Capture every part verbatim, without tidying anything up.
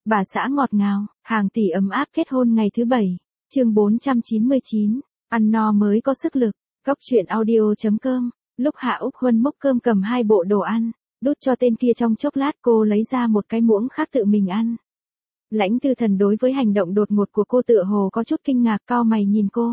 Bà xã ngọt ngào, hàng tỷ ấm áp kết hôn ngày thứ bảy. Chương bốn trăm chín mươi chín, ăn no mới có sức lực. Góc truyện audio chấm com. Lúc Hạ Úc Huân múc cơm cầm hai bộ đồ ăn, đút cho tên kia trong chốc lát cô lấy ra một cái muỗng khác tự mình ăn. Lãnh Tư Thần đối với hành động đột ngột của cô tựa hồ có chút kinh ngạc, cau mày nhìn cô.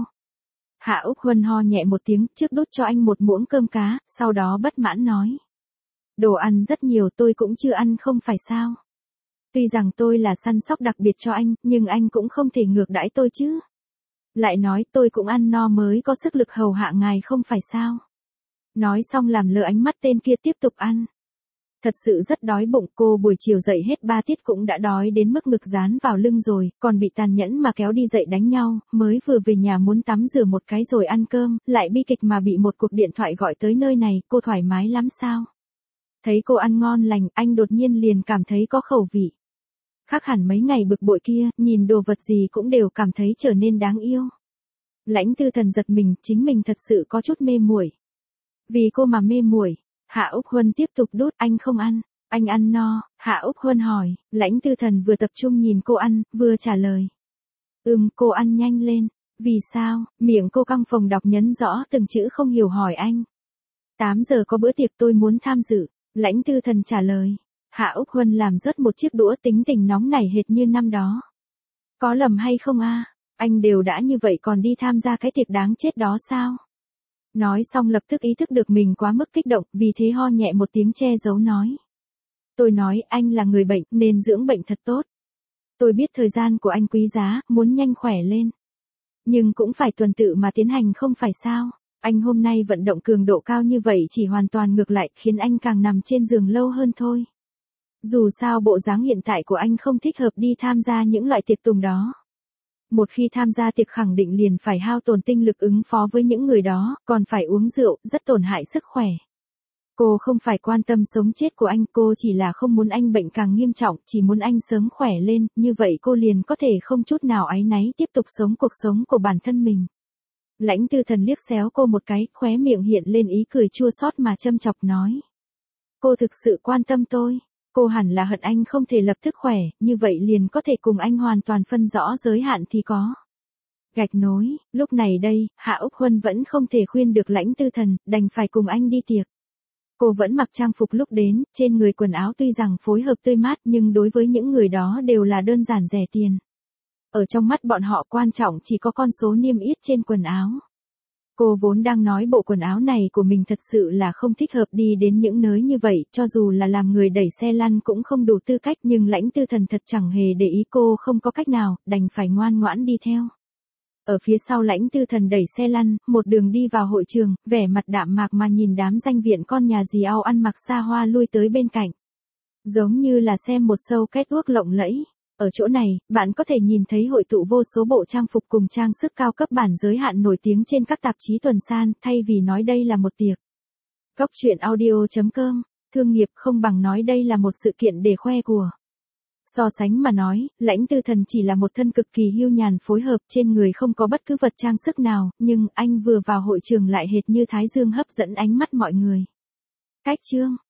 Hạ Úc Huân ho nhẹ một tiếng, trước đút cho anh một muỗng cơm cá, sau đó bất mãn nói. Đồ ăn rất nhiều, tôi cũng chưa ăn không phải sao. Tuy rằng tôi là săn sóc đặc biệt cho anh, nhưng anh cũng không thể ngược đãi tôi chứ. Lại nói tôi cũng ăn no mới có sức lực hầu hạ ngài không phải sao. Nói xong làm lơ ánh mắt tên kia tiếp tục ăn. Thật sự rất đói bụng, cô buổi chiều dậy hết ba tiết cũng đã đói đến mức ngực dán vào lưng rồi, còn bị tàn nhẫn mà kéo đi dậy đánh nhau, mới vừa về nhà muốn tắm rửa một cái rồi ăn cơm, lại bi kịch mà bị một cuộc điện thoại gọi tới nơi này, cô thoải mái lắm sao? Thấy cô ăn ngon lành, anh đột nhiên liền cảm thấy có khẩu vị. Khác hẳn mấy ngày bực bội kia, nhìn đồ vật gì cũng đều cảm thấy trở nên đáng yêu. Lãnh Tư Thần giật mình, chính mình thật sự có chút mê muội. Vì cô mà mê muội. Hạ Úc Huân tiếp tục đút, anh không ăn, anh ăn no. Hạ Úc Huân hỏi, Lãnh Tư Thần vừa tập trung nhìn cô ăn, vừa trả lời. Ừm, cô ăn nhanh lên. Vì sao? Miệng cô căng phồng đọc nhấn rõ từng chữ không hiểu hỏi anh. tám giờ có bữa tiệc tôi muốn tham dự. Lãnh Tư Thần trả lời. Hạ Úc Huân làm rớt một chiếc đũa, tính tình nóng nảy hệt như năm đó. Có lầm hay không a? Anh đều đã như vậy còn đi tham gia cái tiệc đáng chết đó sao? Nói xong lập tức ý thức được mình quá mức kích động, vì thế ho nhẹ một tiếng che giấu nói. Tôi nói anh là người bệnh nên dưỡng bệnh thật tốt. Tôi biết thời gian của anh quý giá, muốn nhanh khỏe lên. Nhưng cũng phải tuần tự mà tiến hành không phải sao? Anh hôm nay vận động cường độ cao như vậy chỉ hoàn toàn ngược lại, khiến anh càng nằm trên giường lâu hơn thôi. Dù sao bộ dáng hiện tại của anh không thích hợp đi tham gia những loại tiệc tùng đó. Một khi tham gia tiệc khẳng định liền phải hao tổn tinh lực ứng phó với những người đó, còn phải uống rượu, rất tổn hại sức khỏe. Cô không phải quan tâm sống chết của anh, cô chỉ là không muốn anh bệnh càng nghiêm trọng, chỉ muốn anh sớm khỏe lên, như vậy cô liền có thể không chút nào áy náy tiếp tục sống cuộc sống của bản thân mình. Lãnh Tư Thần liếc xéo cô một cái, khóe miệng hiện lên ý cười chua xót mà châm chọc nói. Cô thực sự quan tâm tôi. Cô hẳn là hận anh không thể lập tức khỏe, như vậy liền có thể cùng anh hoàn toàn phân rõ giới hạn thì có. Gạch nối, lúc này đây, Hạ Úc Huân vẫn không thể khuyên được Lãnh Tư Thần, đành phải cùng anh đi tiệc. Cô vẫn mặc trang phục lúc đến, trên người quần áo tuy rằng phối hợp tươi mát nhưng đối với những người đó đều là đơn giản rẻ tiền. Ở trong mắt bọn họ quan trọng chỉ có con số niêm yết trên quần áo. Cô vốn đang nói bộ quần áo này của mình thật sự là không thích hợp đi đến những nơi như vậy, cho dù là làm người đẩy xe lăn cũng không đủ tư cách, nhưng Lãnh Tư Thần thật chẳng hề để ý, cô không có cách nào, đành phải ngoan ngoãn đi theo. Ở phía sau Lãnh Tư Thần đẩy xe lăn, một đường đi vào hội trường, vẻ mặt đạm mạc mà nhìn đám danh viện con nhà dì ao ăn mặc xa hoa lui tới bên cạnh. Giống như là xem một show catwalk lộng lẫy. Ở chỗ này, bạn có thể nhìn thấy hội tụ vô số bộ trang phục cùng trang sức cao cấp bản giới hạn nổi tiếng trên các tạp chí tuần san, thay vì nói đây là một tiệc. Góc truyện audio chấm com, thương nghiệp không bằng nói đây là một sự kiện để khoe của. So sánh mà nói, Lãnh Tư Thần chỉ là một thân cực kỳ hưu nhàn phối hợp, trên người không có bất cứ vật trang sức nào, nhưng anh vừa vào hội trường lại hệt như thái dương hấp dẫn ánh mắt mọi người. Cách chương